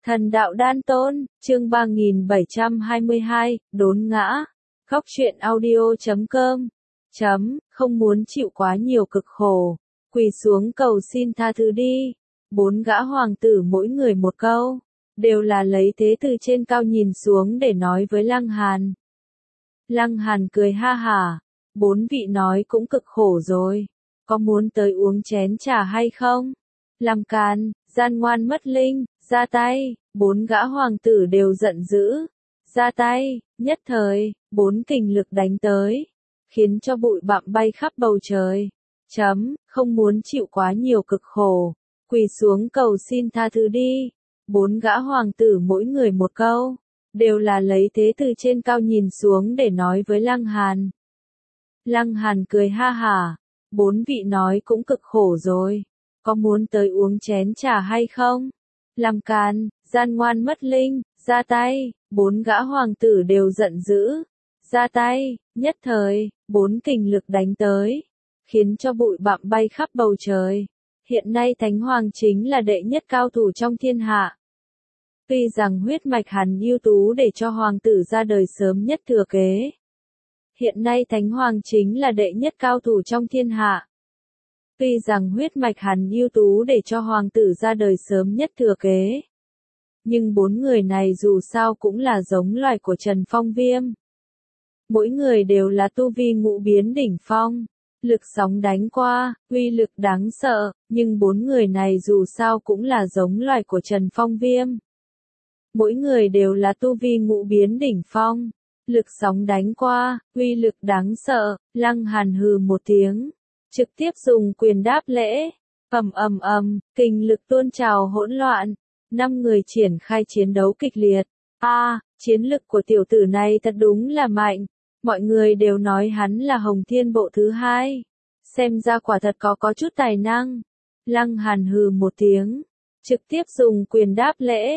Thần đạo đan tôn, chương 3722, đốn ngã. Góc truyện audio.com. Không muốn chịu quá nhiều cực khổ. Quỳ xuống cầu xin tha thứ đi. 4 gã hoàng tử mỗi người một câu. Đều là lấy thế từ trên cao nhìn xuống để nói với Lăng Hàn. Lăng Hàn cười ha hả. 4 vị nói cũng cực khổ rồi. Có muốn tới uống chén trà hay không? Làm càn, gian ngoan mất linh, ra tay. 4 gã hoàng tử đều giận dữ. Ra tay, nhất thời, 4 kình lực đánh tới. Khiến cho bụi bặm bay khắp bầu trời. Không muốn chịu quá nhiều cực khổ. Quỳ xuống cầu xin tha thứ đi. 4 gã hoàng tử mỗi người một câu. Đều là lấy thế từ trên cao nhìn xuống để nói với Lăng Hàn. Lăng Hàn cười ha hả. 4 vị nói cũng cực khổ rồi. Có muốn tới uống chén trà hay không? Làm càn, gian ngoan mất linh, ra tay. 4 gã hoàng tử đều giận dữ. Ra tay, nhất thời, 4 kình lực đánh tới. Khiến cho bụi bặm bay khắp bầu trời. Hiện nay Thánh Hoàng chính là đệ nhất cao thủ trong thiên hạ. Tuy rằng huyết mạch hắn ưu tú để cho hoàng tử ra đời sớm nhất thừa kế. Hiện nay Thánh Hoàng chính là đệ nhất cao thủ trong thiên hạ. Tuy rằng huyết mạch hắn ưu tú để cho hoàng tử ra đời sớm nhất thừa kế. Nhưng 4 người này dù sao cũng là giống loài của Trần Phong Viêm. Mỗi người đều là tu vi ngũ biến đỉnh phong. Lực sóng đánh qua, uy lực đáng sợ, nhưng 4 người này dù sao cũng là giống loài của Trần Phong Viêm. Mỗi người đều là tu vi ngũ biến đỉnh phong. Lực sóng đánh qua, uy lực đáng sợ, Lăng Hàn hừ một tiếng. Trực tiếp dùng quyền đáp lễ. Kình lực tuôn trào hỗn loạn. 5 người triển khai chiến đấu kịch liệt. Chiến lực của tiểu tử này thật đúng là mạnh. Mọi người đều nói hắn là Hồng Thiên Bộ thứ 2. Xem ra quả thật có chút tài năng. Lăng Hàn hừ một tiếng. Trực tiếp dùng quyền đáp lễ.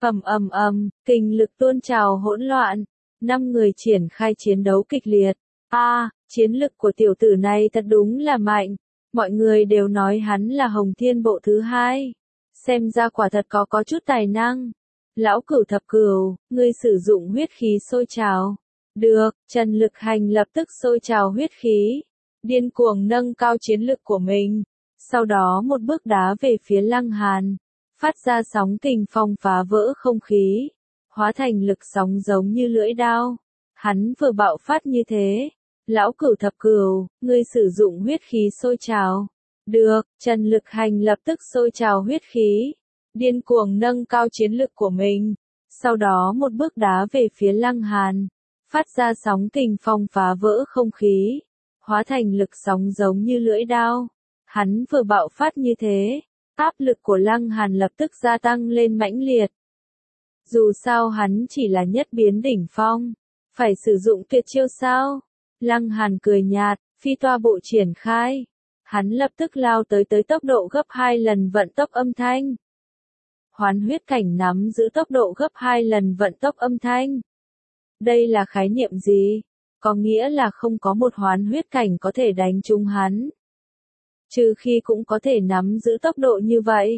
Kình lực tuôn trào hỗn loạn. 5 người triển khai chiến đấu kịch liệt. Chiến lực của tiểu tử này thật đúng là mạnh. Mọi người đều nói hắn là Hồng Thiên Bộ thứ 2. Xem ra quả thật có chút tài năng. Lão Cửu Thập Cửu, ngươi sử dụng huyết khí sôi trào. Được, Trần Lực Hành lập tức sôi trào huyết khí. Điên cuồng nâng cao chiến lực của mình. Sau đó một bước đá về phía Lăng Hàn. Phát ra sóng kình phong phá vỡ không khí. Hóa thành lực sóng giống như lưỡi đao. Hắn vừa bạo phát như thế. Lão Cửu Thập Cửu, ngươi sử dụng huyết khí sôi trào. Được, Trần Lực Hành lập tức sôi trào huyết khí. Điên cuồng nâng cao chiến lực của mình. Sau đó một bước đá về phía Lăng Hàn. Phát ra sóng kình phong phá vỡ không khí. Hóa thành lực sóng giống như lưỡi đao. Hắn vừa bạo phát như thế. Áp lực của Lăng Hàn lập tức gia tăng lên mãnh liệt. Dù sao hắn chỉ là nhất biến đỉnh phong. Phải sử dụng tuyệt chiêu sao? Lăng Hàn cười nhạt, phi toa bộ triển khai. Hắn lập tức lao tới tốc độ gấp 2 lần vận tốc âm thanh. Hoán huyết cảnh nắm giữ tốc độ gấp 2 lần vận tốc âm thanh. Đây là khái niệm gì? Có nghĩa là không có một hoán huyết cảnh có thể đánh trúng hắn. Trừ khi cũng có thể nắm giữ tốc độ như vậy.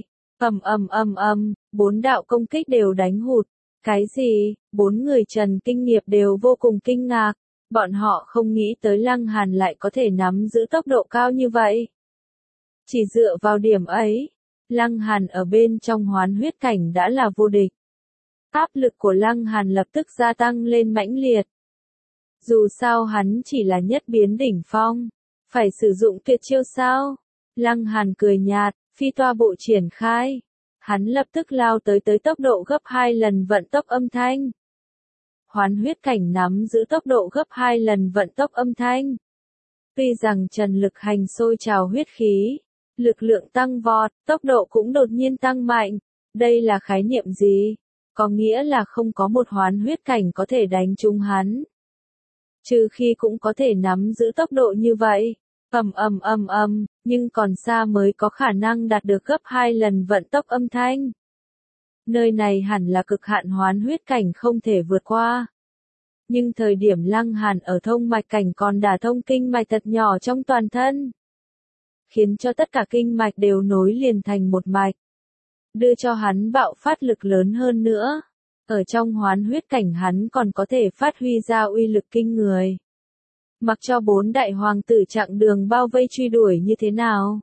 4 đạo công kích đều đánh hụt. Cái gì? 4 người Trần Kinh Nghiệp đều vô cùng kinh ngạc. Bọn họ không nghĩ tới Lăng Hàn lại có thể nắm giữ tốc độ cao như vậy. Chỉ dựa vào điểm ấy, Lăng Hàn ở bên trong hoán huyết cảnh đã là vô địch. Áp lực của Lăng Hàn lập tức gia tăng lên mãnh liệt. Dù sao hắn chỉ là nhất biến đỉnh phong. Phải sử dụng tuyệt chiêu sao? Lăng Hàn cười nhạt, phi toa bộ triển khai. Hắn lập tức lao tới tốc độ gấp 2 lần vận tốc âm thanh. Hoán huyết cảnh nắm giữ tốc độ gấp 2 lần vận tốc âm thanh. Tuy rằng Trần Lực Hành sôi trào huyết khí, lực lượng tăng vọt, tốc độ cũng đột nhiên tăng mạnh. Đây là khái niệm gì? Có nghĩa là không có một hoán huyết cảnh có thể đánh trúng hắn. Trừ khi cũng có thể nắm giữ tốc độ như vậy. Nhưng còn xa mới có khả năng đạt được gấp 2 lần vận tốc âm thanh. Nơi này hẳn là cực hạn hoán huyết cảnh không thể vượt qua. Nhưng thời điểm Lăng Hàn ở thông mạch cảnh còn đả thông kinh mạch thật nhỏ trong toàn thân. Khiến cho tất cả kinh mạch đều nối liền thành một mạch. đưa cho hắn bạo phát lực lớn hơn nữa. Ở trong hoán huyết cảnh hắn còn có thể phát huy ra uy lực kinh người. Mặc cho 4 đại hoàng tử chặng đường bao vây truy đuổi như thế nào.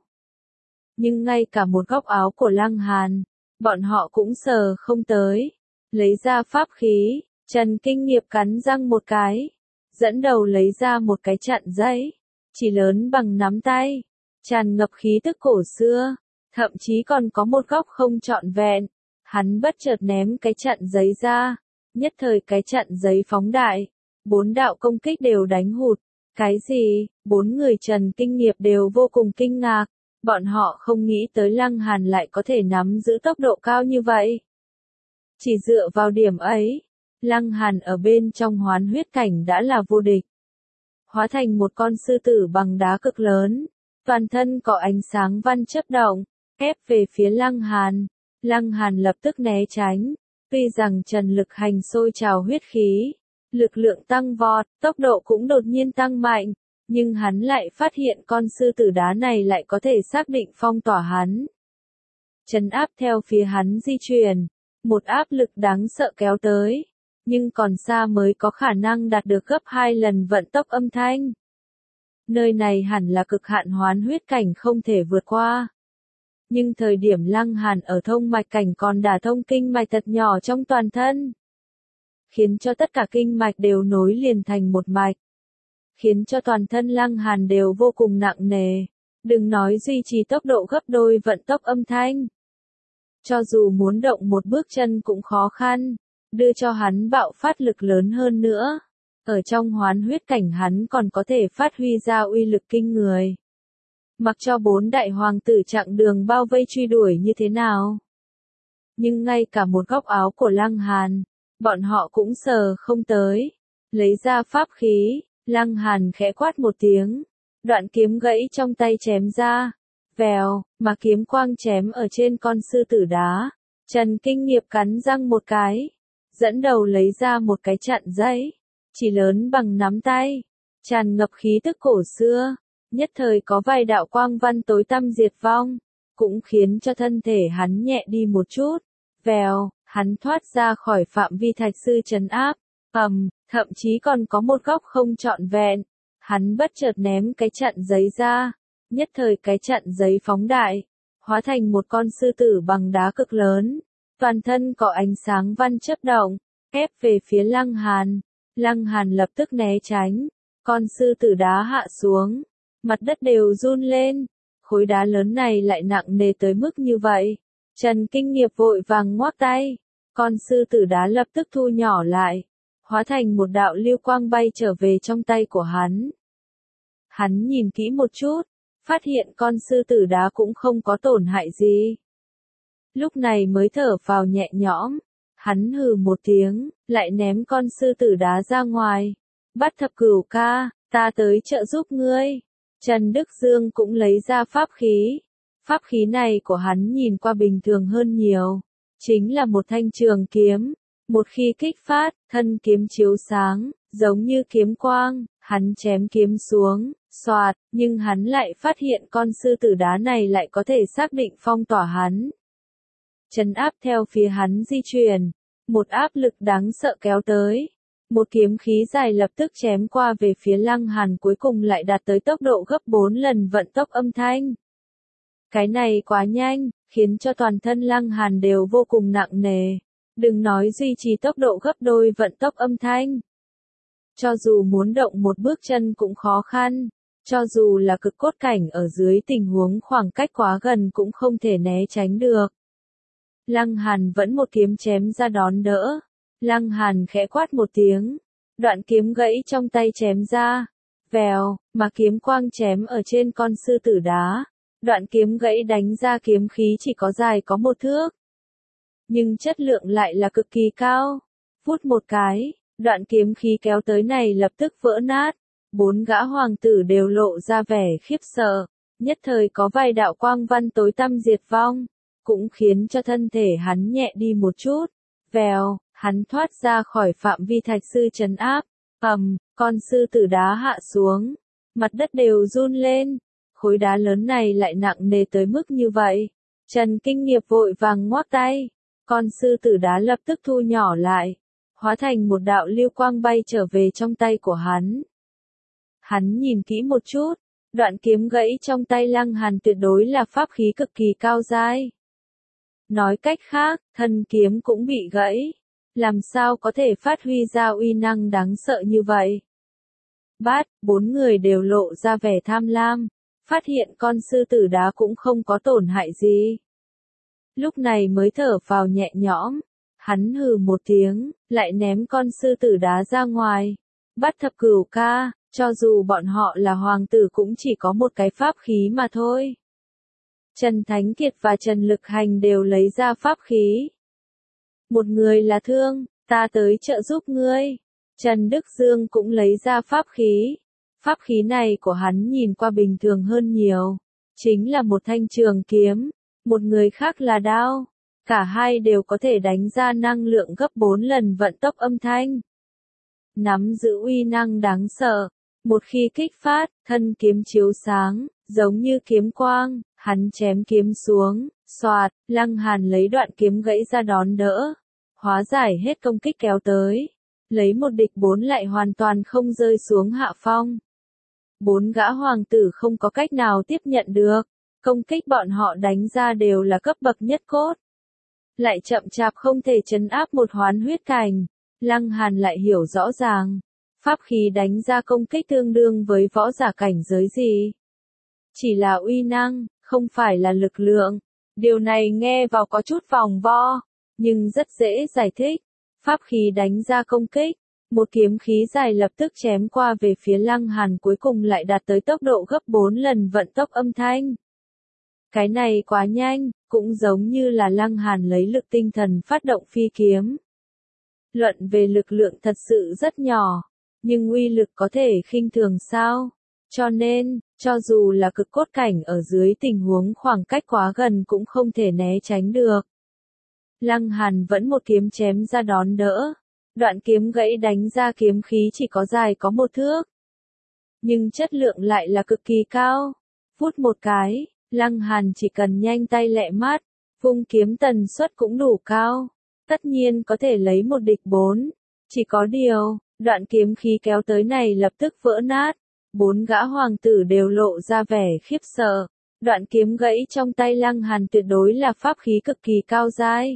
Nhưng ngay cả một góc áo của Lăng Hàn, bọn họ cũng sờ không tới. Lấy ra pháp khí, Trần Kinh Nghiệp cắn răng một cái. Dẫn đầu lấy ra một cái chặn giấy, chỉ lớn bằng nắm tay, tràn ngập khí tức cổ xưa, thậm chí còn có một góc không trọn vẹn. Hắn bất chợt ném cái chặn giấy ra, nhất thời cái chặn giấy phóng đại, 4 đạo công kích đều đánh hụt. Cái gì? 4 người Trần Kinh Nghiệp đều vô cùng kinh ngạc, bọn họ không nghĩ tới Lăng Hàn lại có thể nắm giữ tốc độ cao như vậy. Chỉ dựa vào điểm ấy, Lăng Hàn ở bên trong hoán huyết cảnh đã là vô địch. Hóa thành một con sư tử bằng đá cực lớn, toàn thân có ánh sáng văn chớp động, ép về phía Lăng Hàn. Lăng Hàn lập tức né tránh, tuy rằng Trần Lực Hành sôi trào huyết khí, lực lượng tăng vọt, tốc độ cũng đột nhiên tăng mạnh, nhưng hắn lại phát hiện con sư tử đá này lại có thể xác định phong tỏa hắn. Trấn áp theo phía hắn di chuyển, một áp lực đáng sợ kéo tới, nhưng còn xa mới có khả năng đạt được gấp 2 lần vận tốc âm thanh. Nơi này hẳn là cực hạn hoán huyết cảnh không thể vượt qua. Nhưng thời điểm Lăng Hàn ở thông mạch cảnh còn đả thông kinh mạch thật nhỏ trong toàn thân, khiến cho tất cả kinh mạch đều nối liền thành một mạch, khiến cho toàn thân Lăng Hàn đều vô cùng nặng nề, đừng nói duy trì tốc độ gấp đôi vận tốc âm thanh. Cho dù muốn động một bước chân cũng khó khăn, đưa cho hắn bạo phát lực lớn hơn nữa. Ở trong hoán huyết cảnh hắn còn có thể phát huy ra uy lực kinh người. Mặc cho 4 đại hoàng tử chặng đường bao vây truy đuổi như thế nào. Nhưng ngay cả một góc áo của Lăng Hàn, bọn họ cũng sờ không tới. Lấy ra pháp khí, Lăng Hàn khẽ quát một tiếng. Đoạn kiếm gãy trong tay chém ra. Vèo, mà kiếm quang chém ở trên con sư tử đá. Trần Kinh Nghiệp cắn răng một cái. Dẫn đầu lấy ra một cái chặn giấy. Chỉ lớn bằng nắm tay. Tràn ngập khí tức cổ xưa. Nhất thời có vài đạo quang văn tối tăm diệt vong. Cũng khiến cho thân thể hắn nhẹ đi một chút. Vèo, hắn thoát ra khỏi phạm vi thạch sư trấn áp. Thậm chí còn có một góc không trọn vẹn. Hắn bất chợt ném cái chặn giấy ra. Nhất thời cái chặn giấy phóng đại. Hóa thành một con sư tử bằng đá cực lớn. Toàn thân có ánh sáng văn chớp động. Ép về phía Lăng Hàn. Lăng Hàn lập tức né tránh. Con sư tử đá hạ xuống. Mặt đất đều run lên. Khối đá lớn này lại nặng nề tới mức như vậy. Trần Kinh Nghiệp vội vàng ngoác tay. Con sư tử đá lập tức thu nhỏ lại. Hóa thành một đạo lưu quang bay trở về trong tay của hắn. Hắn nhìn kỹ một chút. Phát hiện con sư tử đá cũng không có tổn hại gì. Lúc này mới thở phào nhẹ nhõm. Hắn hừ một tiếng, lại ném con sư tử đá ra ngoài. Bắt Thập Cửu ca, ta tới trợ giúp ngươi. Trần Đức Dương cũng lấy ra pháp khí. Pháp khí này của hắn nhìn qua bình thường hơn nhiều. Chính là một thanh trường kiếm. Một khi kích phát, thân kiếm chiếu sáng, giống như kiếm quang. Hắn chém kiếm xuống, xoạt, nhưng hắn lại phát hiện con sư tử đá này lại có thể xác định phong tỏa hắn. Trấn áp theo phía hắn di chuyển. Một áp lực đáng sợ kéo tới. Một kiếm khí dài lập tức chém qua về phía Lăng Hàn cuối cùng lại đạt tới tốc độ gấp 4 lần vận tốc âm thanh. Cái này quá nhanh, khiến cho toàn thân Lăng Hàn đều vô cùng nặng nề. Đừng nói duy trì tốc độ gấp đôi vận tốc âm thanh. Cho dù muốn động một bước chân cũng khó khăn. Cho dù là cực cốt cảnh ở dưới tình huống khoảng cách quá gần cũng không thể né tránh được. Lăng Hàn vẫn một kiếm chém ra đón đỡ. Lăng Hàn khẽ quát một tiếng. Đoạn kiếm gãy trong tay chém ra. Vèo, mà kiếm quang chém ở trên con sư tử đá. Đoạn kiếm gãy đánh ra kiếm khí chỉ có dài có 1 thước. Nhưng chất lượng lại là cực kỳ cao. Phút một cái, đoạn kiếm khí kéo tới này lập tức vỡ nát. 4 gã hoàng tử đều lộ ra vẻ khiếp sợ. Nhất thời có vài đạo quang văn tối tăm diệt vong. Cũng khiến cho thân thể hắn nhẹ đi một chút. Vèo, hắn thoát ra khỏi phạm vi thạch sư trấn áp. Con sư tử đá hạ xuống. Mặt đất đều run lên. Khối đá lớn này lại nặng nề tới mức như vậy. Trần Kinh Nghiệp vội vàng ngoắc tay, con sư tử đá lập tức thu nhỏ lại, hóa thành một đạo lưu quang bay trở về trong tay của hắn. Hắn nhìn kỹ một chút, đoạn kiếm gãy trong tay Lăng Hàn tuyệt đối là pháp khí cực kỳ cao giai. Nói cách khác, thân kiếm cũng bị gãy, làm sao có thể phát huy ra uy năng đáng sợ như vậy. Bốn người đều lộ ra vẻ tham lam, phát hiện con sư tử đá cũng không có tổn hại gì. Lúc này mới thở phào nhẹ nhõm, hắn hừ một tiếng, lại ném con sư tử đá ra ngoài. Thập cửu ca, cho dù bọn họ là hoàng tử cũng chỉ có một cái pháp khí mà thôi. Trần Thánh Kiệt và Trần Lực Hành đều lấy ra pháp khí. Một người là thương, ta tới trợ giúp ngươi. Trần Đức Dương cũng lấy ra pháp khí. Pháp khí này của hắn nhìn qua bình thường hơn nhiều. Chính là một thanh trường kiếm, một người khác là đao. Cả hai đều có thể đánh ra năng lượng gấp 4 lần vận tốc âm thanh. Nắm giữ uy năng đáng sợ. Một khi kích phát, thân kiếm chiếu sáng, giống như kiếm quang, hắn chém kiếm xuống, xoạt, Lăng Hàn lấy đoạn kiếm gãy ra đón đỡ. Hóa giải hết công kích kéo tới. Lấy một địch 4 lại hoàn toàn không rơi xuống hạ phong. 4 gã hoàng tử không có cách nào tiếp nhận được. Công kích bọn họ đánh ra đều là cấp bậc nhất cốt. Lại chậm chạp không thể trấn áp một hoán huyết cảnh. Lăng Hàn lại hiểu rõ ràng. Pháp khí đánh ra công kích tương đương với võ giả cảnh giới gì. Chỉ là uy năng, không phải là lực lượng. Điều này nghe vào có chút vòng vo, nhưng rất dễ giải thích. Pháp khí đánh ra công kích, một kiếm khí dài lập tức chém qua về phía Lăng Hàn cuối cùng lại đạt tới tốc độ gấp 4 lần vận tốc âm thanh. Cái này quá nhanh, cũng giống như là Lăng Hàn lấy lực tinh thần phát động phi kiếm. Luận về lực lượng thật sự rất nhỏ, nhưng uy lực có thể khinh thường sao? Cho nên, cho dù là cực cốt cảnh ở dưới tình huống khoảng cách quá gần cũng không thể né tránh được. Lăng Hàn vẫn một kiếm chém ra đón đỡ. Đoạn kiếm gãy đánh ra kiếm khí chỉ có dài có 1 thước. Nhưng chất lượng lại là cực kỳ cao. Vút một cái, Lăng Hàn chỉ cần nhanh tay lẹ mắt, vung kiếm tần suất cũng đủ cao. Tất nhiên có thể lấy một địch 4. Chỉ có điều, đoạn kiếm khí kéo tới này lập tức vỡ nát. 4 gã hoàng tử đều lộ ra vẻ khiếp sợ. Đoạn kiếm gãy trong tay Lăng Hàn tuyệt đối là pháp khí cực kỳ cao giai.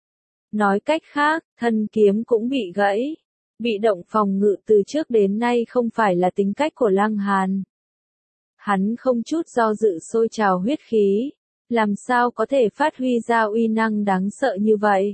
Nói cách khác, thân kiếm cũng bị gãy. Bị động phòng ngự từ trước đến nay không phải là tính cách của Lăng Hàn. Hắn không chút do dự sôi trào huyết khí. Làm sao có thể phát huy ra uy năng đáng sợ như vậy?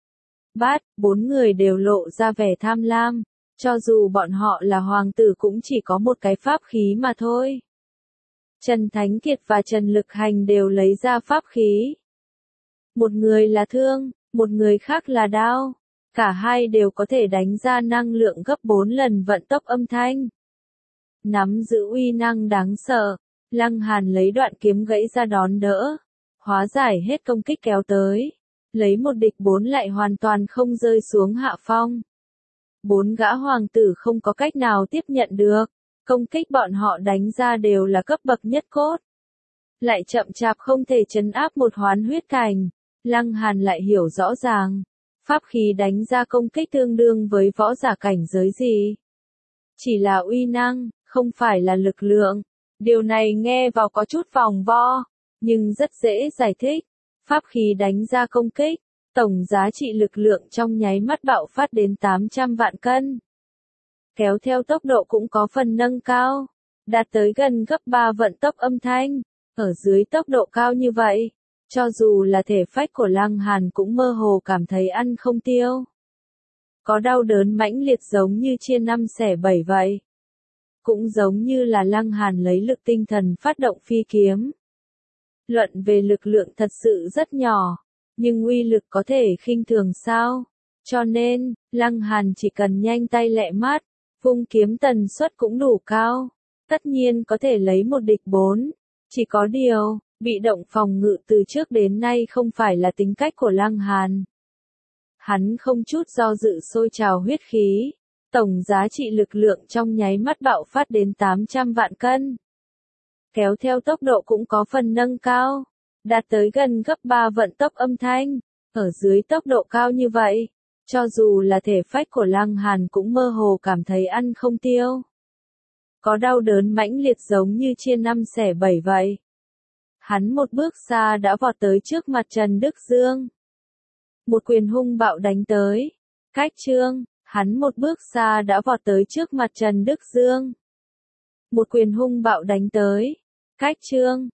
4 người đều lộ ra vẻ tham lam. Cho dù bọn họ là hoàng tử cũng chỉ có một cái pháp khí mà thôi. Trần Thánh Kiệt và Trần Lực Hành đều lấy ra pháp khí. Một người là thương, một người khác là đao. Cả hai đều có thể đánh ra năng lượng gấp 4 lần vận tốc âm thanh. Nắm giữ uy năng đáng sợ, Lăng Hàn lấy đoạn kiếm gãy ra đón đỡ. Hóa giải hết công kích kéo tới. Lấy một địch 4 lại hoàn toàn không rơi xuống hạ phong. 4 gã hoàng tử không có cách nào tiếp nhận được. Công kích bọn họ đánh ra đều là cấp bậc nhất cốt. Lại chậm chạp không thể trấn áp một hoán huyết cảnh. Lăng Hàn lại hiểu rõ ràng. Pháp khí đánh ra công kích tương đương với võ giả cảnh giới gì. Chỉ là uy năng, không phải là lực lượng. Điều này nghe vào có chút vòng vo, nhưng rất dễ giải thích. Pháp khí đánh ra công kích, tổng giá trị lực lượng trong nháy mắt bạo phát đến 800 vạn cân. Kéo theo tốc độ cũng có phần nâng cao, đạt tới gần gấp 3 vận tốc âm thanh. Ở dưới tốc độ cao như vậy, cho dù là thể phách của Lăng Hàn cũng mơ hồ cảm thấy ăn không tiêu. Có đau đớn mãnh liệt giống như chia 5 xẻ 7 vậy. Cũng giống như là Lăng Hàn lấy lực tinh thần phát động phi kiếm. Luận về lực lượng thật sự rất nhỏ, nhưng uy lực có thể khinh thường sao? Cho nên, Lăng Hàn chỉ cần nhanh tay lẹ mắt, vung kiếm tần suất cũng đủ cao. Tất nhiên có thể lấy một địch 4. Chỉ có điều, bị động phòng ngự từ trước đến nay không phải là tính cách của Lăng Hàn. Hắn không chút do dự sôi trào huyết khí. Tổng giá trị lực lượng trong nháy mắt bạo phát đến 800 vạn cân. Kéo theo tốc độ cũng có phần nâng cao. đạt tới gần gấp 3 vận tốc âm thanh. Ở dưới tốc độ cao như vậy, cho dù là thể phách của Lăng Hàn cũng mơ hồ cảm thấy ăn không tiêu. Có đau đớn mãnh liệt giống như chia năm xẻ bảy vậy. Hắn một bước xa đã vọt tới trước mặt Trần Đức Dương. Một quyền hung bạo đánh tới. Cách Trương, hắn một bước xa đã vọt tới trước mặt Trần Đức Dương. Một quyền hung bạo đánh tới. Cách Trương,